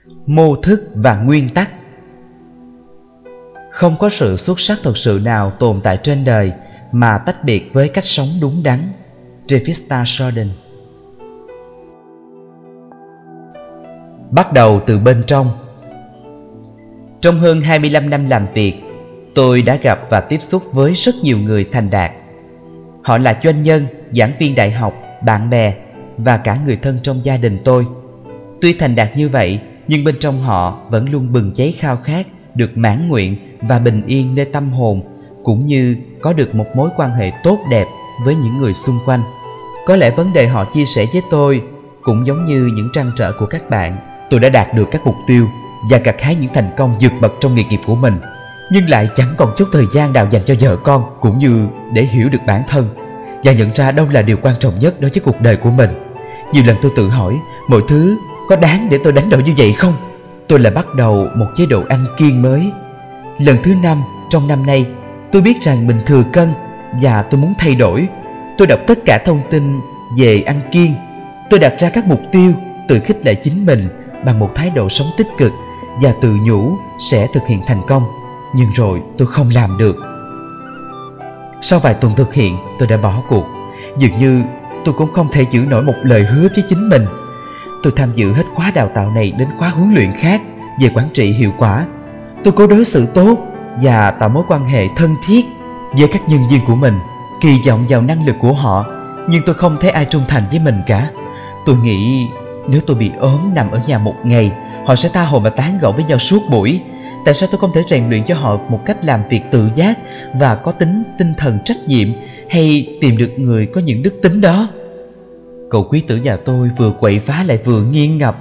Mô thức và nguyên tắc. Không có sự xuất sắc thực sự nào tồn tại trên đời mà tách biệt với cách sống đúng đắn. Jefferson Jordan. Bắt đầu từ bên trong. Trong hơn 25 năm làm việc, tôi đã gặp và tiếp xúc với rất nhiều người thành đạt. Họ là doanh nhân, giảng viên đại học, bạn bè và cả người thân trong gia đình tôi. Tuy thành đạt như vậy, nhưng bên trong họ vẫn luôn bừng cháy khao khát được mãn nguyện và bình yên nơi tâm hồn, cũng như có được một mối quan hệ tốt đẹp với những người xung quanh. Có lẽ vấn đề họ chia sẻ với tôi cũng giống như những trăn trở của các bạn. Tôi đã đạt được các mục tiêu và gặt hái những thành công vượt bậc trong nghề nghiệp của mình, nhưng lại chẳng còn chút thời gian nào dành cho vợ con, cũng như để hiểu được bản thân và nhận ra đâu là điều quan trọng nhất đối với cuộc đời của mình. Nhiều lần tôi tự hỏi mọi thứ có đáng để tôi đánh đổi như vậy không? Tôi lại bắt đầu một chế độ ăn kiêng mới. Lần thứ 5 trong năm nay, tôi biết rằng mình thừa cân và tôi muốn thay đổi. Tôi đọc tất cả thông tin về ăn kiêng. Tôi đặt ra các mục tiêu, tự khích lệ chính mình bằng một thái độ sống tích cực và tự nhủ sẽ thực hiện thành công. Nhưng rồi tôi không làm được. Sau vài tuần thực hiện, tôi đã bỏ cuộc. Dường như tôi cũng không thể giữ nổi một lời hứa với chính mình. Tôi tham dự hết khóa đào tạo này đến khóa huấn luyện khác về quản trị hiệu quả. Tôi cố đối xử tốt và tạo mối quan hệ thân thiết với các nhân viên của mình, kỳ vọng vào năng lực của họ, nhưng tôi không thấy ai trung thành với mình cả. Tôi nghĩ nếu tôi bị ốm nằm ở nhà một ngày, họ sẽ tha hồ mà tán gẫu với nhau suốt buổi. Tại sao tôi không thể rèn luyện cho họ một cách làm việc tự giác và có tinh thần trách nhiệm, hay tìm được người có những đức tính đó? Cậu quý tử nhà tôi vừa quậy phá lại vừa nghiêng ngập.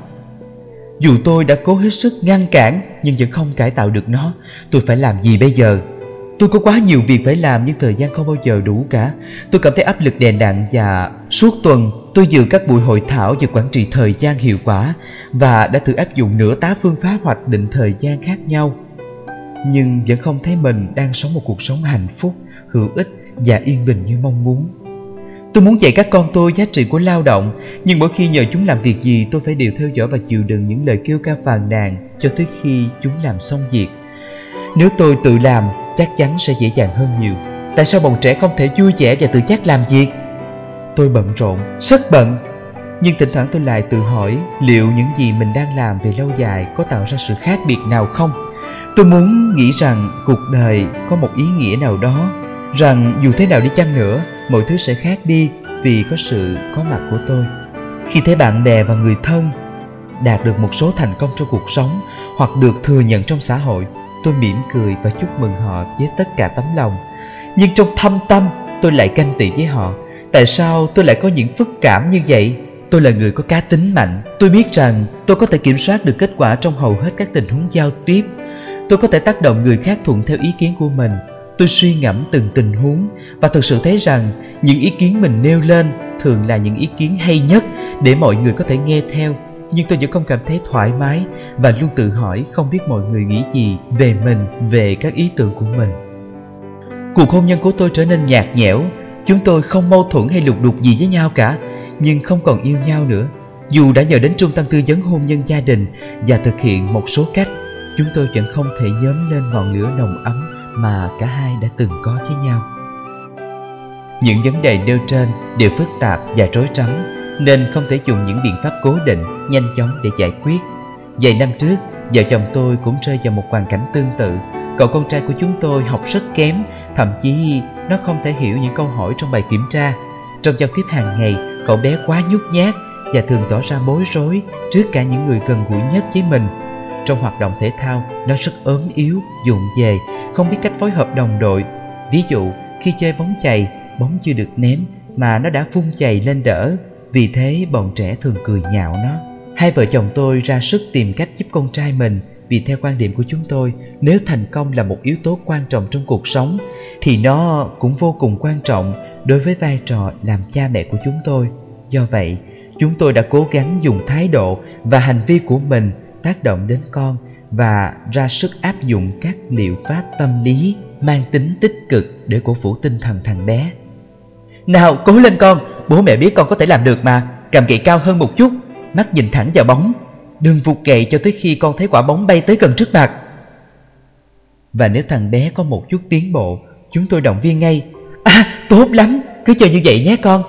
Dù tôi đã cố hết sức ngăn cản nhưng vẫn không cải tạo được nó. Tôi phải làm gì bây giờ? Tôi có quá nhiều việc phải làm nhưng thời gian không bao giờ đủ cả. Tôi cảm thấy áp lực đè nặng và suốt tuần tôi dự các buổi hội thảo về quản trị thời gian hiệu quả và đã thử áp dụng nửa tá phương pháp hoạch định thời gian khác nhau. Nhưng vẫn không thấy mình đang sống một cuộc sống hạnh phúc, hữu ích và yên bình như mong muốn. Tôi muốn dạy các con tôi giá trị của lao động, nhưng mỗi khi nhờ chúng làm việc gì tôi phải đều theo dõi và chịu đựng những lời kêu ca phàn nàn cho tới khi chúng làm xong việc. Nếu tôi tự làm, chắc chắn sẽ dễ dàng hơn nhiều. Tại sao bọn trẻ không thể vui vẻ và tự giác làm việc? Tôi bận rộn, rất bận. Nhưng thỉnh thoảng tôi lại tự hỏi liệu những gì mình đang làm về lâu dài có tạo ra sự khác biệt nào không? Tôi muốn nghĩ rằng cuộc đời có một ý nghĩa nào đó, rằng dù thế nào đi chăng nữa, mọi thứ sẽ khác đi vì có sự có mặt của tôi. Khi thấy bạn bè và người thân đạt được một số thành công trong cuộc sống hoặc được thừa nhận trong xã hội, tôi mỉm cười và chúc mừng họ với tất cả tấm lòng. Nhưng trong thâm tâm tôi lại ganh tị với họ. Tại sao tôi lại có những phức cảm như vậy? Tôi là người có cá tính mạnh. Tôi biết rằng tôi có thể kiểm soát được kết quả trong hầu hết các tình huống giao tiếp. Tôi có thể tác động người khác thuận theo ý kiến của mình. Tôi suy ngẫm từng tình huống và thực sự thấy rằng những ý kiến mình nêu lên thường là những ý kiến hay nhất để mọi người có thể nghe theo. Nhưng tôi vẫn không cảm thấy thoải mái và luôn tự hỏi không biết mọi người nghĩ gì về mình, về các ý tưởng của mình. Cuộc hôn nhân của tôi trở nên nhạt nhẽo. Chúng tôi không mâu thuẫn hay lục đục gì với nhau cả, nhưng không còn yêu nhau nữa. Dù đã nhờ đến trung tâm tư vấn hôn nhân gia đình và thực hiện một số cách, chúng tôi vẫn không thể nhóm lên ngọn lửa nồng ấm mà cả hai đã từng có với nhau. Những vấn đề nêu trên đều phức tạp và rối rắm, nên không thể dùng những biện pháp cố định, nhanh chóng để giải quyết. Vài năm trước, vợ chồng tôi cũng rơi vào một hoàn cảnh tương tự. Cậu con trai của chúng tôi học rất kém, thậm chí nó không thể hiểu những câu hỏi trong bài kiểm tra. Trong giao tiếp hàng ngày, cậu bé quá nhút nhát và thường tỏ ra bối rối trước cả những người gần gũi nhất với mình. Trong hoạt động thể thao, nó rất ốm yếu, vụng về, không biết cách phối hợp đồng đội. Ví dụ, khi chơi bóng chày, bóng chưa được ném mà nó đã vung chày lên đỡ. Vì thế bọn trẻ thường cười nhạo nó. Hai vợ chồng tôi ra sức tìm cách giúp con trai mình, vì theo quan điểm của chúng tôi, nếu thành công là một yếu tố quan trọng trong cuộc sống thì nó cũng vô cùng quan trọng đối với vai trò làm cha mẹ của chúng tôi. Do vậy, chúng tôi đã cố gắng dùng thái độ và hành vi của mình tác động đến con và ra sức áp dụng các liệu pháp tâm lý mang tính tích cực để cổ vũ tinh thần thằng bé. Nào, cố lên con, bố mẹ biết con có thể làm được mà. Cầm gậy cao hơn một chút, mắt nhìn thẳng vào bóng. đừng vụt gậy cho tới khi con thấy quả bóng bay tới gần trước mặt. Và nếu thằng bé có một chút tiến bộ, chúng tôi động viên ngay. Tốt lắm, cứ chơi như vậy nhé con.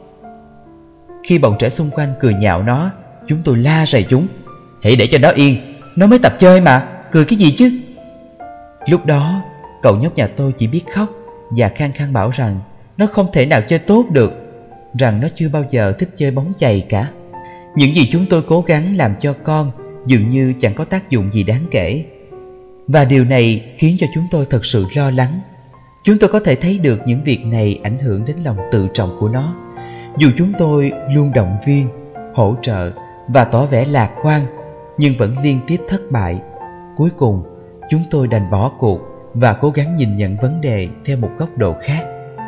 Khi bọn trẻ xung quanh cười nhạo nó, chúng tôi la rầy chúng. Hãy để cho nó yên, nó mới tập chơi mà, cười cái gì chứ. Lúc đó, cậu nhóc nhà tôi chỉ biết khóc và khăng khăng bảo rằng nó không thể nào chơi tốt được, rằng nó chưa bao giờ thích chơi bóng chày cả. Những gì chúng tôi cố gắng làm cho con dường như chẳng có tác dụng gì đáng kể. Và điều này khiến cho chúng tôi thật sự lo lắng. Chúng tôi có thể thấy được những việc này ảnh hưởng đến lòng tự trọng của nó. Dù chúng tôi luôn động viên, hỗ trợ và tỏ vẻ lạc quan, nhưng vẫn liên tiếp thất bại. Cuối cùng, chúng tôi đành bỏ cuộc và cố gắng nhìn nhận vấn đề theo một góc độ khác.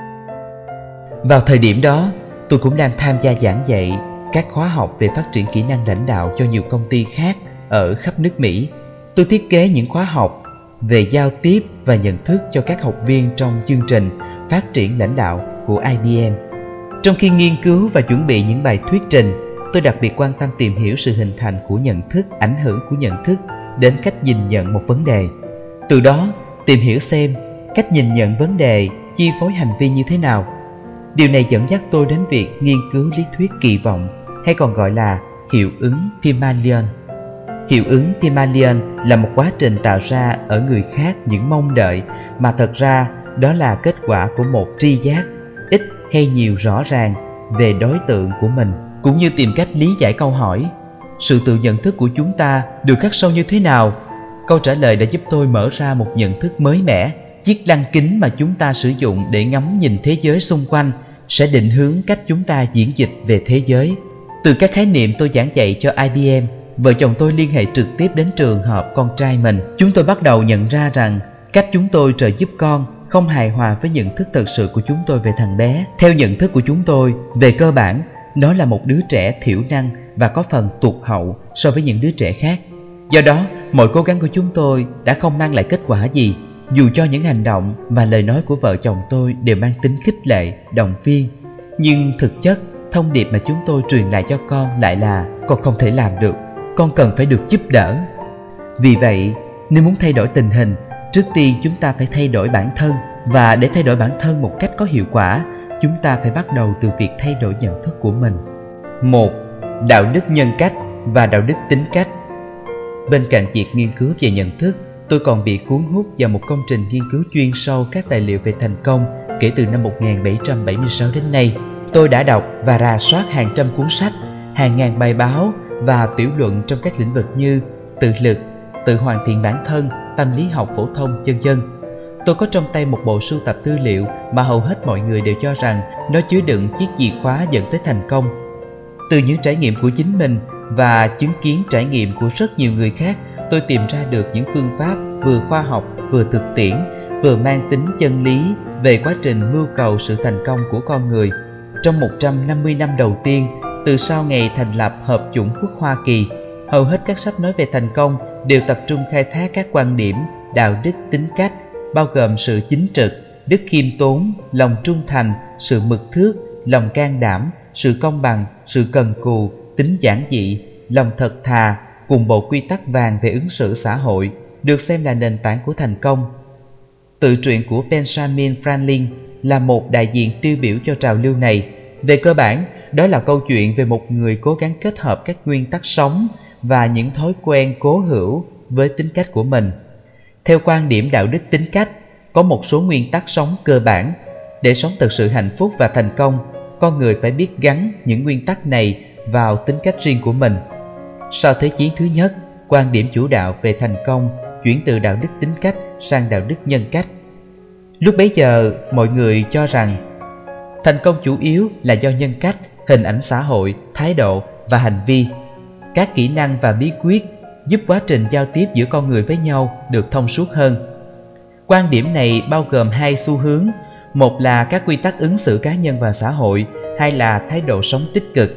Vào thời điểm đó, tôi cũng đang tham gia giảng dạy các khóa học về phát triển kỹ năng lãnh đạo cho nhiều công ty khác ở khắp nước Mỹ. Tôi thiết kế những khóa học về giao tiếp và nhận thức cho các học viên trong chương trình phát triển lãnh đạo của IBM. Trong khi nghiên cứu và chuẩn bị những bài thuyết trình, tôi đặc biệt quan tâm tìm hiểu sự hình thành của nhận thức, ảnh hưởng của nhận thức đến cách nhìn nhận một vấn đề. Từ đó, tìm hiểu xem cách nhìn nhận vấn đề chi phối hành vi như thế nào. Điều này dẫn dắt tôi đến việc nghiên cứu lý thuyết kỳ vọng, hay còn gọi là hiệu ứng Pygmalion. Hiệu ứng Pygmalion là một quá trình tạo ra ở người khác những mong đợi mà thật ra đó là kết quả của một tri giác ít hay nhiều rõ ràng về đối tượng của mình, cũng như tìm cách lý giải câu hỏi sự tự nhận thức của chúng ta được khắc sâu như thế nào. Câu trả lời đã giúp tôi mở ra một nhận thức mới mẻ. Chiếc lăng kính mà chúng ta sử dụng để ngắm nhìn thế giới xung quanh sẽ định hướng cách chúng ta diễn dịch về thế giới. Từ các khái niệm tôi giảng dạy cho IBM, vợ chồng tôi liên hệ trực tiếp đến trường hợp con trai mình. Chúng tôi bắt đầu nhận ra rằng cách chúng tôi trợ giúp con không hài hòa với nhận thức thật sự của chúng tôi về thằng bé. Theo nhận thức của chúng tôi, về cơ bản, nó là một đứa trẻ thiểu năng và có phần tụt hậu so với những đứa trẻ khác. Do đó, mọi cố gắng của chúng tôi đã không mang lại kết quả gì, dù cho những hành động và lời nói của vợ chồng tôi đều mang tính khích lệ, động viên. Nhưng thực chất, thông điệp mà chúng tôi truyền lại cho con lại là con không thể làm được, con cần phải được giúp đỡ. Vì vậy, nếu muốn thay đổi tình hình, trước tiên chúng ta phải thay đổi bản thân. Và để thay đổi bản thân một cách có hiệu quả, chúng ta phải bắt đầu từ việc thay đổi nhận thức của mình. 1. Đạo đức nhân cách và đạo đức tính cách. Bên cạnh việc nghiên cứu về nhận thức, tôi còn bị cuốn hút vào một công trình nghiên cứu chuyên sâu các tài liệu về thành công kể từ năm 1776 đến nay. Tôi đã đọc và rà soát hàng trăm cuốn sách, hàng ngàn bài báo và tiểu luận trong các lĩnh vực như tự lực, tự hoàn thiện bản thân, tâm lý học phổ thông, v.v. Tôi có trong tay một bộ sưu tập tư liệu mà hầu hết mọi người đều cho rằng nó chứa đựng chiếc chìa khóa dẫn tới thành công. Từ những trải nghiệm của chính mình và chứng kiến trải nghiệm của rất nhiều người khác, tôi tìm ra được những phương pháp vừa khoa học, vừa thực tiễn, vừa mang tính chân lý về quá trình mưu cầu sự thành công của con người. Trong 150 năm đầu tiên, từ sau ngày thành lập Hợp chủng quốc Hoa Kỳ, hầu hết các sách nói về thành công đều tập trung khai thác các quan điểm đạo đức tính cách, bao gồm sự chính trực, đức khiêm tốn, lòng trung thành, sự mực thước, lòng can đảm, sự công bằng, sự cần cù, tính giản dị, lòng thật thà, cùng bộ quy tắc vàng về ứng xử xã hội, được xem là nền tảng của thành công. Tự truyện của Benjamin Franklin là một đại diện tiêu biểu cho trào lưu này. Về cơ bản, đó là câu chuyện về một người cố gắng kết hợp các nguyên tắc sống và những thói quen cố hữu với tính cách của mình. Theo quan điểm đạo đức tính cách, có một số nguyên tắc sống cơ bản. Để sống thực sự hạnh phúc và thành công, con người phải biết gắn những nguyên tắc này vào tính cách riêng của mình. Sau Thế chiến thứ nhất, quan điểm chủ đạo về thành công chuyển từ đạo đức tính cách sang đạo đức nhân cách. Lúc bấy giờ, mọi người cho rằng thành công chủ yếu là do nhân cách, hình ảnh xã hội, thái độ và hành vi. Các kỹ năng và bí quyết giúp quá trình giao tiếp giữa con người với nhau được thông suốt hơn. Quan điểm này bao gồm hai xu hướng, một là các quy tắc ứng xử cá nhân và xã hội, hai là thái độ sống tích cực.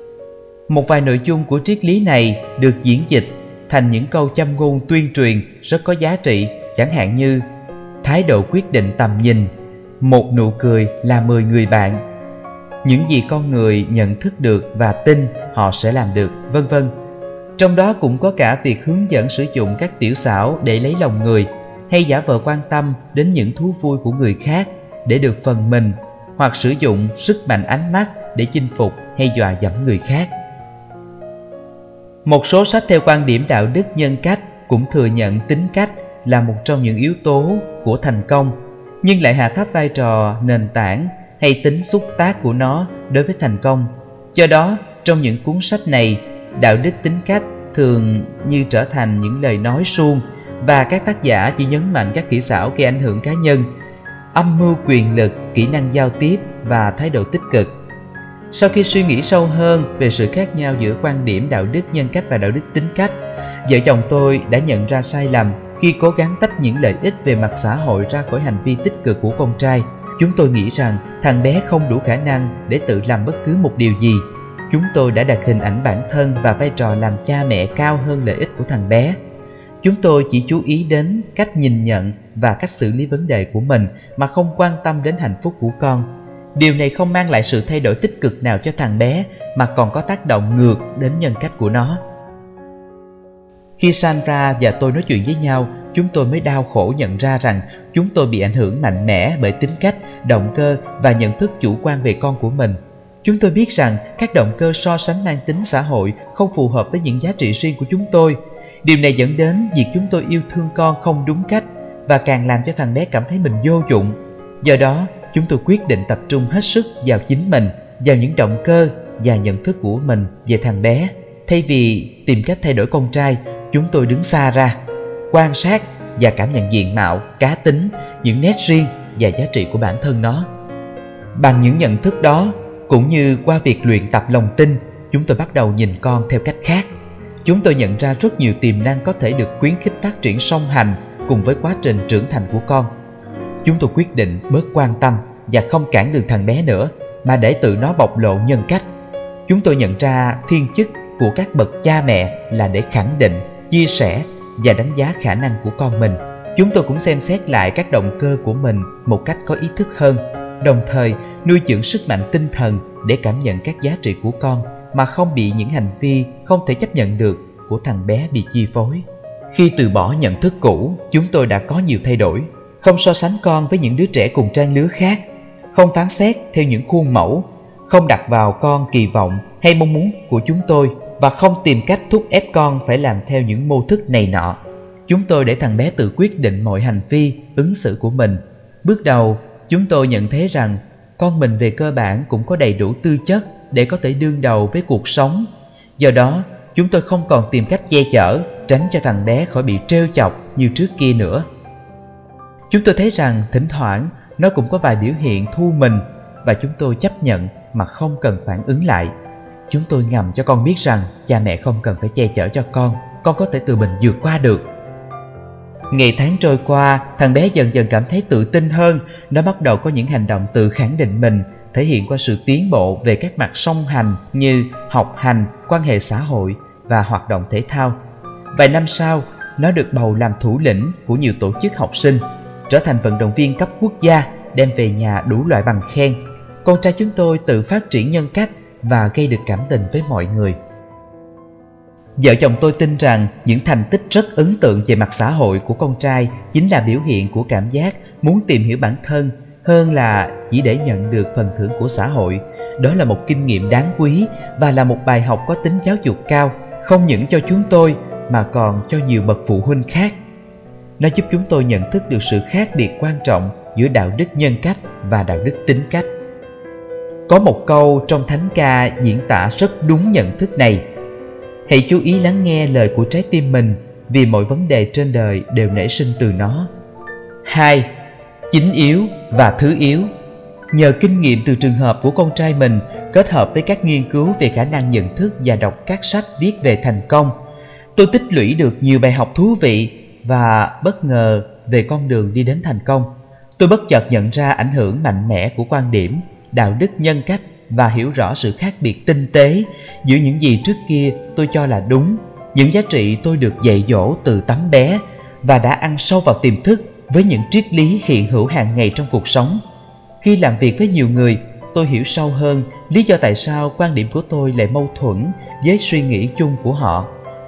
Một vài nội dung của triết lý này được diễn dịch thành những câu châm ngôn tuyên truyền rất có giá trị, chẳng hạn như thái độ quyết định tầm nhìn, một nụ cười là 10 người bạn, những gì con người nhận thức được và tin họ sẽ làm được, vân vân. Trong đó cũng có cả việc hướng dẫn sử dụng các tiểu xảo để lấy lòng người, hay giả vờ quan tâm đến những thú vui của người khác để được phần mình, hoặc sử dụng sức mạnh ánh mắt để chinh phục hay dọa dẫm người khác. Một số sách theo quan điểm đạo đức nhân cách cũng thừa nhận tính cách là một trong những yếu tố của thành công, nhưng lại hạ thấp vai trò nền tảng hay tính xúc tác của nó đối với thành công. Do đó, trong những cuốn sách này, đạo đức tính cách thường như trở thành những lời nói suông, và các tác giả chỉ nhấn mạnh các kỹ xảo gây ảnh hưởng cá nhân, âm mưu quyền lực, kỹ năng giao tiếp và thái độ tích cực. Sau khi suy nghĩ sâu hơn về sự khác nhau giữa quan điểm đạo đức nhân cách và đạo đức tính cách, vợ chồng tôi đã nhận ra sai lầm khi cố gắng tách những lợi ích về mặt xã hội ra khỏi hành vi tích cực của con trai. Chúng tôi nghĩ rằng thằng bé không đủ khả năng để tự làm bất cứ một điều gì. Chúng tôi đã đặt hình ảnh bản thân và vai trò làm cha mẹ cao hơn lợi ích của thằng bé. Chúng tôi chỉ chú ý đến cách nhìn nhận và cách xử lý vấn đề của mình mà không quan tâm đến hạnh phúc của con. Điều này không mang lại sự thay đổi tích cực nào cho thằng bé, mà còn có tác động ngược đến nhân cách của nó. Khi Sandra và tôi nói chuyện với nhau, chúng tôi mới đau khổ nhận ra rằng chúng tôi bị ảnh hưởng mạnh mẽ bởi tính cách, động cơ và nhận thức chủ quan về con của mình. Chúng tôi biết rằng các động cơ so sánh mang tính xã hội không phù hợp với những giá trị riêng của chúng tôi. Điều này dẫn đến việc chúng tôi yêu thương con không đúng cách, và càng làm cho thằng bé cảm thấy mình vô dụng. Do đó, chúng tôi quyết định tập trung hết sức vào chính mình, vào những động cơ và nhận thức của mình về thằng bé. Thay vì tìm cách thay đổi con trai, chúng tôi đứng xa ra, quan sát và cảm nhận diện mạo, cá tính, những nét riêng và giá trị của bản thân nó. Bằng những nhận thức đó, cũng như qua việc luyện tập lòng tin, chúng tôi bắt đầu nhìn con theo cách khác. Chúng tôi nhận ra rất nhiều tiềm năng có thể được khuyến khích phát triển song hành cùng với quá trình trưởng thành của con. Chúng tôi quyết định bớt quan tâm và không cản đường thằng bé nữa, mà để tự nó bộc lộ nhân cách. Chúng tôi nhận ra thiên chức của các bậc cha mẹ là để khẳng định, chia sẻ và đánh giá khả năng của con mình. Chúng tôi cũng xem xét lại các động cơ của mình một cách có ý thức hơn, đồng thời nuôi dưỡng sức mạnh tinh thần để cảm nhận các giá trị của con mà không bị những hành vi không thể chấp nhận được của thằng bé bị chi phối. Khi từ bỏ nhận thức cũ, chúng tôi đã có nhiều thay đổi. Không so sánh con với những đứa trẻ cùng trang lứa khác, không phán xét theo những khuôn mẫu, không đặt vào con kỳ vọng hay mong muốn của chúng tôi, và không tìm cách thúc ép con phải làm theo những mô thức này nọ. Chúng tôi để thằng bé tự quyết định mọi hành vi, ứng xử của mình. Bước đầu, chúng tôi nhận thấy rằng con mình về cơ bản cũng có đầy đủ tư chất để có thể đương đầu với cuộc sống. Do đó, chúng tôi không còn tìm cách che chở, tránh cho thằng bé khỏi bị trêu chọc như trước kia nữa. Chúng tôi thấy rằng thỉnh thoảng nó cũng có vài biểu hiện thu mình, và chúng tôi chấp nhận mà không cần phản ứng lại. Chúng tôi ngầm cho con biết rằng cha mẹ không cần phải che chở cho con có thể tự mình vượt qua được. Ngày tháng trôi qua, thằng bé dần dần cảm thấy tự tin hơn. Nó bắt đầu có những hành động tự khẳng định mình, thể hiện qua sự tiến bộ về các mặt song hành như học hành, quan hệ xã hội và hoạt động thể thao. Vài năm sau, nó được bầu làm thủ lĩnh của nhiều tổ chức học sinh, trở thành vận động viên cấp quốc gia, đem về nhà đủ loại bằng khen. Con trai chúng tôi tự phát triển nhân cách và gây được cảm tình với mọi người. Vợ chồng tôi tin rằng những thành tích rất ấn tượng về mặt xã hội của con trai chính là biểu hiện của cảm giác muốn tìm hiểu bản thân hơn là chỉ để nhận được phần thưởng của xã hội. Đó là một kinh nghiệm đáng quý và là một bài học có tính giáo dục cao, không những cho chúng tôi mà còn cho nhiều bậc phụ huynh khác. Nó giúp chúng tôi nhận thức được sự khác biệt quan trọng giữa đạo đức nhân cách và đạo đức tính cách. Có một câu trong thánh ca diễn tả rất đúng nhận thức này: hãy chú ý lắng nghe lời của trái tim mình, vì mọi vấn đề trên đời đều nảy sinh từ nó. 2. Chính yếu và thứ yếu. Nhờ kinh nghiệm từ trường hợp của con trai mình, kết hợp với các nghiên cứu về khả năng nhận thức và đọc các sách viết về thành công, tôi tích lũy được nhiều bài học thú vị và bất ngờ về con đường đi đến thành công. Tôi bất chợt nhận ra ảnh hưởng mạnh mẽ của quan điểm đạo đức nhân cách và hiểu rõ sự khác biệt tinh tế giữa những gì trước kia tôi cho là đúng, những giá trị tôi được dạy dỗ từ tấm bé và đã ăn sâu vào tiềm thức với những triết lý hiện hữu hàng ngày trong cuộc sống. Khi làm việc với nhiều người, tôi hiểu sâu hơn lý do tại sao quan điểm của tôi lại mâu thuẫn với suy nghĩ chung của họ.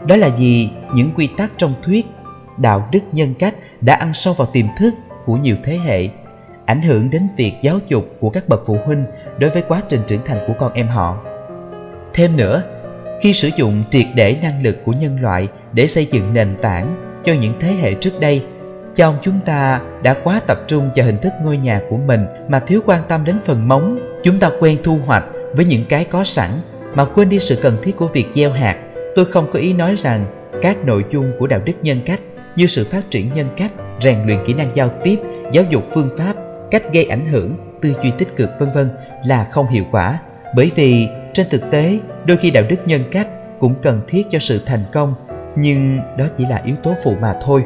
Đó là vì những quy tắc trong thuyết đạo đức nhân cách đã ăn sâu vào tiềm thức của nhiều thế hệ, ảnh hưởng đến việc giáo dục của các bậc phụ huynh đối với quá trình trưởng thành của con em họ. Thêm nữa, khi sử dụng triệt để năng lực của nhân loại để xây dựng nền tảng cho những thế hệ trước đây, cha ông chúng ta đã quá tập trung vào hình thức ngôi nhà của mình mà thiếu quan tâm đến phần móng. Chúng ta quen thu hoạch với những cái có sẵn mà quên đi sự cần thiết của việc gieo hạt. Tôi không có ý nói rằng các nội dung của đạo đức nhân cách như sự phát triển nhân cách, rèn luyện kỹ năng giao tiếp, giáo dục phương pháp, cách gây ảnh hưởng, tư duy tích cực vân vân là không hiệu quả, bởi vì trên thực tế đôi khi đạo đức nhân cách cũng cần thiết cho sự thành công, nhưng đó chỉ là yếu tố phụ mà thôi.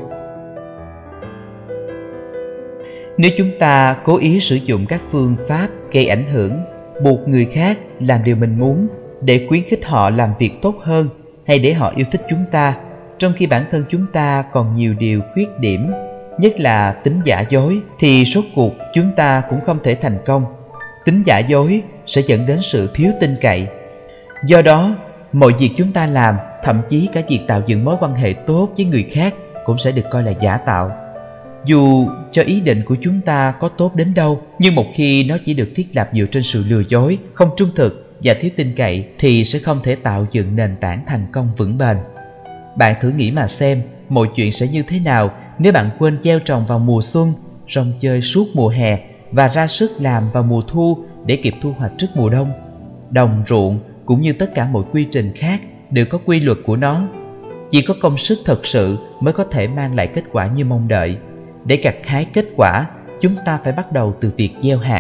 Nếu chúng ta cố ý sử dụng các phương pháp gây ảnh hưởng, buộc người khác làm điều mình muốn để khuyến khích họ làm việc tốt hơn hay để họ yêu thích chúng ta, trong khi bản thân chúng ta còn nhiều điều khuyết điểm, nhất là tính giả dối, thì rốt cuộc chúng ta cũng không thể thành công. Tính giả dối sẽ dẫn đến sự thiếu tin cậy. Do đó, mọi việc chúng ta làm, thậm chí cả việc tạo dựng mối quan hệ tốt với người khác cũng sẽ được coi là giả tạo. Dù cho ý định của chúng ta có tốt đến đâu, nhưng một khi nó chỉ được thiết lập dựa trên sự lừa dối, không trung thực và thiếu tin cậy thì sẽ không thể tạo dựng nền tảng thành công vững bền. Bạn thử nghĩ mà xem, mọi chuyện sẽ như thế nào nếu bạn quên gieo trồng vào mùa xuân, rong chơi suốt mùa hè và ra sức làm vào mùa thu để kịp thu hoạch trước mùa đông. Đồng ruộng cũng như tất cả mọi quy trình khác đều có quy luật của nó. Chỉ có công sức thật sự mới có thể mang lại kết quả như mong đợi. Để gặt hái kết quả, chúng ta phải bắt đầu từ việc gieo hạt.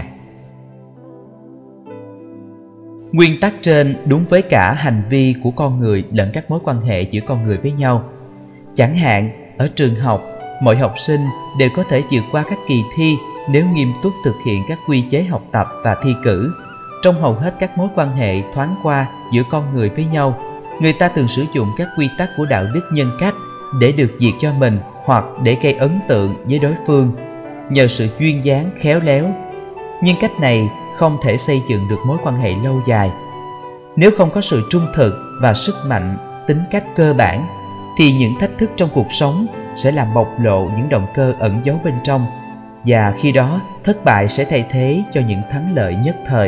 Nguyên tắc trên đúng với cả hành vi của con người lẫn các mối quan hệ giữa con người với nhau. Chẳng hạn, ở trường học, mọi học sinh đều có thể vượt qua các kỳ thi nếu nghiêm túc thực hiện các quy chế học tập và thi cử. Trong hầu hết các mối quan hệ thoáng qua giữa con người với nhau, người ta thường sử dụng các quy tắc của đạo đức nhân cách để được việc cho mình hoặc để gây ấn tượng với đối phương, nhờ sự duyên dáng khéo léo. Nhưng cách này không thể xây dựng được mối quan hệ lâu dài. Nếu không có sự trung thực và sức mạnh tính cách cơ bản, thì những thách thức trong cuộc sống sẽ làm bộc lộ những động cơ ẩn giấu bên trong, và khi đó thất bại sẽ thay thế cho những thắng lợi nhất thời.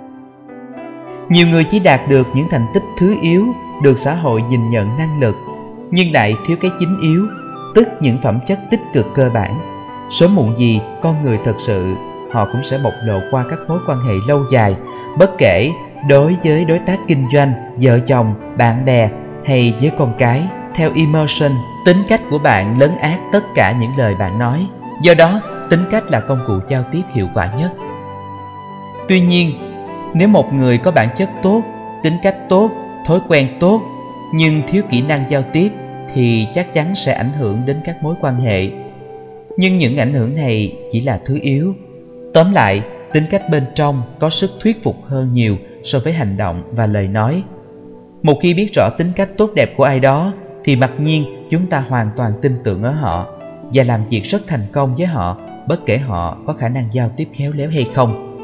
Nhiều người chỉ đạt được những thành tích thứ yếu được xã hội nhìn nhận năng lực, nhưng lại thiếu cái chính yếu, tức những phẩm chất tích cực cơ bản. Sớm muộn gì, con người thật sự họ cũng sẽ bộc lộ qua các mối quan hệ lâu dài, bất kể đối với đối tác kinh doanh, vợ chồng, bạn bè hay với con cái. Theo Emerson, tính cách của bạn lấn át tất cả những lời bạn nói. Do đó, tính cách là công cụ giao tiếp hiệu quả nhất. Tuy nhiên, nếu một người có bản chất tốt, tính cách tốt, thói quen tốt, nhưng thiếu kỹ năng giao tiếp, thì chắc chắn sẽ ảnh hưởng đến các mối quan hệ. Nhưng những ảnh hưởng này chỉ là thứ yếu. Tóm lại, tính cách bên trong có sức thuyết phục hơn nhiều so với hành động và lời nói. Một khi biết rõ tính cách tốt đẹp của ai đó, thì mặc nhiên chúng ta hoàn toàn tin tưởng ở họ và làm việc rất thành công với họ, bất kể họ có khả năng giao tiếp khéo léo hay không.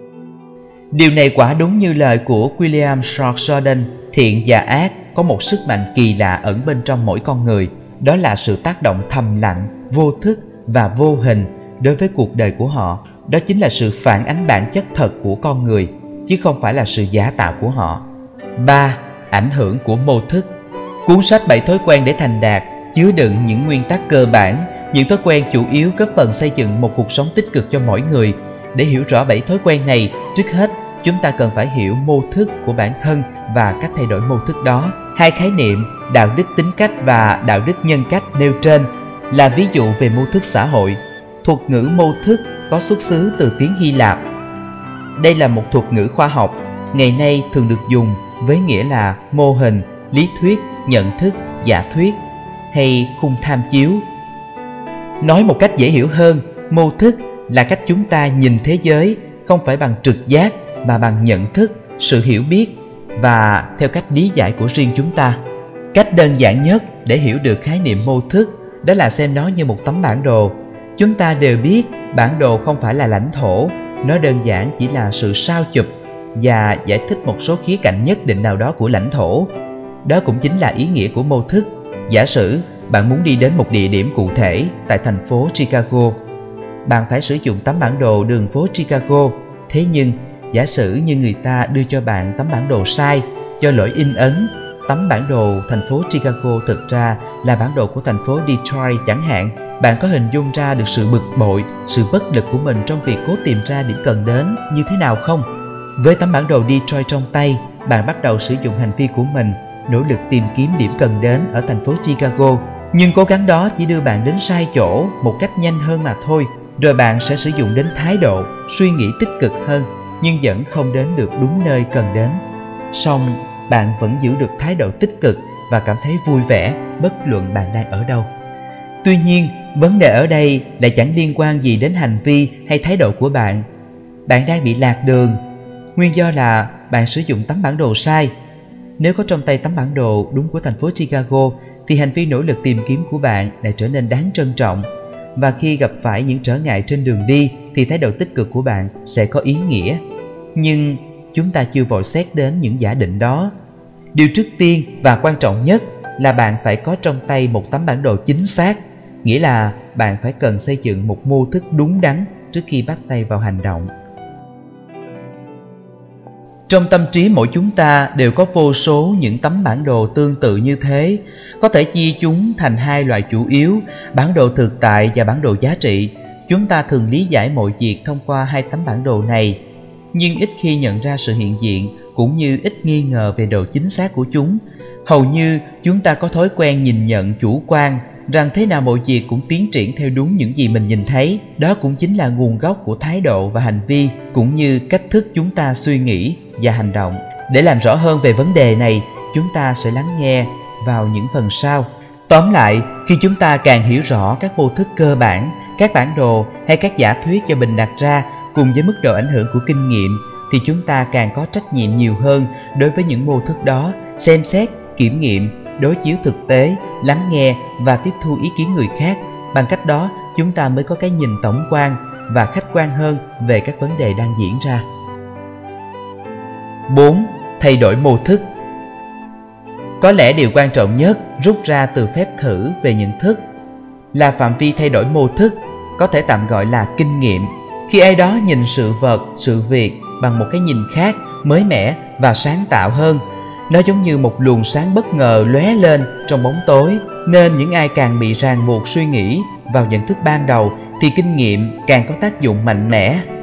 Điều này quả đúng như lời của William Short Jordan, thiện và ác có một sức mạnh kỳ lạ ẩn bên trong mỗi con người. Đó là sự tác động thầm lặng, vô thức và vô hình đối với cuộc đời của họ. Đó chính là sự phản ánh bản chất thật của con người, chứ không phải là sự giả tạo của họ. 3. Ảnh hưởng của mô thức. Cuốn sách 7 thói quen để thành đạt chứa đựng những nguyên tắc cơ bản, những thói quen chủ yếu góp phần xây dựng một cuộc sống tích cực cho mỗi người. Để hiểu rõ 7 thói quen này, trước hết chúng ta cần phải hiểu mô thức của bản thân và cách thay đổi mô thức đó. Hai khái niệm đạo đức tính cách và đạo đức nhân cách nêu trên là ví dụ về mô thức xã hội. Thuật ngữ mô thức có xuất xứ từ tiếng Hy Lạp. Đây là một thuật ngữ khoa học, ngày nay thường được dùng với nghĩa là mô hình, lý thuyết, nhận thức, giả thuyết hay khung tham chiếu. Nói một cách dễ hiểu hơn, mô thức là cách chúng ta nhìn thế giới không phải bằng trực giác mà bằng nhận thức, sự hiểu biết và theo cách lý giải của riêng chúng ta. Cách đơn giản nhất để hiểu được khái niệm mô thức đó là xem nó như một tấm bản đồ. Chúng ta đều biết bản đồ không phải là lãnh thổ, nó đơn giản chỉ là sự sao chụp và giải thích một số khía cạnh nhất định nào đó của lãnh thổ. Đó cũng chính là ý nghĩa của mô thức. Giả sử bạn muốn đi đến một địa điểm cụ thể tại thành phố Chicago, bạn phải sử dụng tấm bản đồ đường phố Chicago. Thế nhưng, giả sử như người ta đưa cho bạn tấm bản đồ sai do lỗi in ấn, tấm bản đồ thành phố Chicago thực ra là bản đồ của thành phố Detroit chẳng hạn, bạn có hình dung ra được sự bực bội, sự bất lực của mình trong việc cố tìm ra điểm cần đến như thế nào không? Với tấm bản đồ Detroit trong tay, bạn bắt đầu sử dụng hành vi của mình, nỗ lực tìm kiếm điểm cần đến ở thành phố Chicago. Nhưng cố gắng đó chỉ đưa bạn đến sai chỗ một cách nhanh hơn mà thôi. Rồi bạn sẽ sử dụng đến thái độ, suy nghĩ tích cực hơn, nhưng vẫn không đến được đúng nơi cần đến. Song bạn vẫn giữ được thái độ tích cực và cảm thấy vui vẻ bất luận bạn đang ở đâu. Tuy nhiên, vấn đề ở đây lại chẳng liên quan gì đến hành vi hay thái độ của bạn. Bạn đang bị lạc đường. Nguyên do là bạn sử dụng tấm bản đồ sai. Nếu có trong tay tấm bản đồ đúng của thành phố Chicago, thì hành vi nỗ lực tìm kiếm của bạn lại trở nên đáng trân trọng. Và khi gặp phải những trở ngại trên đường đi, thì thái độ tích cực của bạn sẽ có ý nghĩa. Nhưng chúng ta chưa vội xét đến những giả định đó. Điều trước tiên và quan trọng nhất là bạn phải có trong tay một tấm bản đồ chính xác. Nghĩa là bạn phải cần xây dựng một mô thức đúng đắn trước khi bắt tay vào hành động. Trong tâm trí mỗi chúng ta đều có vô số những tấm bản đồ tương tự như thế. Có thể chia chúng thành hai loại chủ yếu, bản đồ thực tại và bản đồ giá trị. Chúng ta thường lý giải mọi việc thông qua hai tấm bản đồ này, nhưng ít khi nhận ra sự hiện diện cũng như ít nghi ngờ về độ chính xác của chúng. Hầu như chúng ta có thói quen nhìn nhận chủ quan rằng thế nào mọi việc cũng tiến triển theo đúng những gì mình nhìn thấy. Đó cũng chính là nguồn gốc của thái độ và hành vi, cũng như cách thức chúng ta suy nghĩ và hành động. Để làm rõ hơn về vấn đề này, chúng ta sẽ lắng nghe vào những phần sau. Tóm lại, khi chúng ta càng hiểu rõ các mô thức cơ bản, các bản đồ hay các giả thuyết do mình đặt ra cùng với mức độ ảnh hưởng của kinh nghiệm, thì chúng ta càng có trách nhiệm nhiều hơn đối với những mô thức đó, xem xét, kiểm nghiệm, đối chiếu thực tế, lắng nghe và tiếp thu ý kiến người khác. Bằng cách đó, chúng ta mới có cái nhìn tổng quan và khách quan hơn về các vấn đề đang diễn ra. 4. Thay đổi mô thức. Có lẽ điều quan trọng nhất rút ra từ phép thử về nhận thức là phạm vi thay đổi mô thức, có thể tạm gọi là kinh nghiệm. Khi ai đó nhìn sự vật, sự việc bằng một cái nhìn khác, mới mẻ và sáng tạo hơn, nó giống như một luồng sáng bất ngờ lóe lên trong bóng tối. Nên những ai càng bị ràng buộc suy nghĩ vào nhận thức ban đầu thì kinh nghiệm càng có tác dụng mạnh mẽ.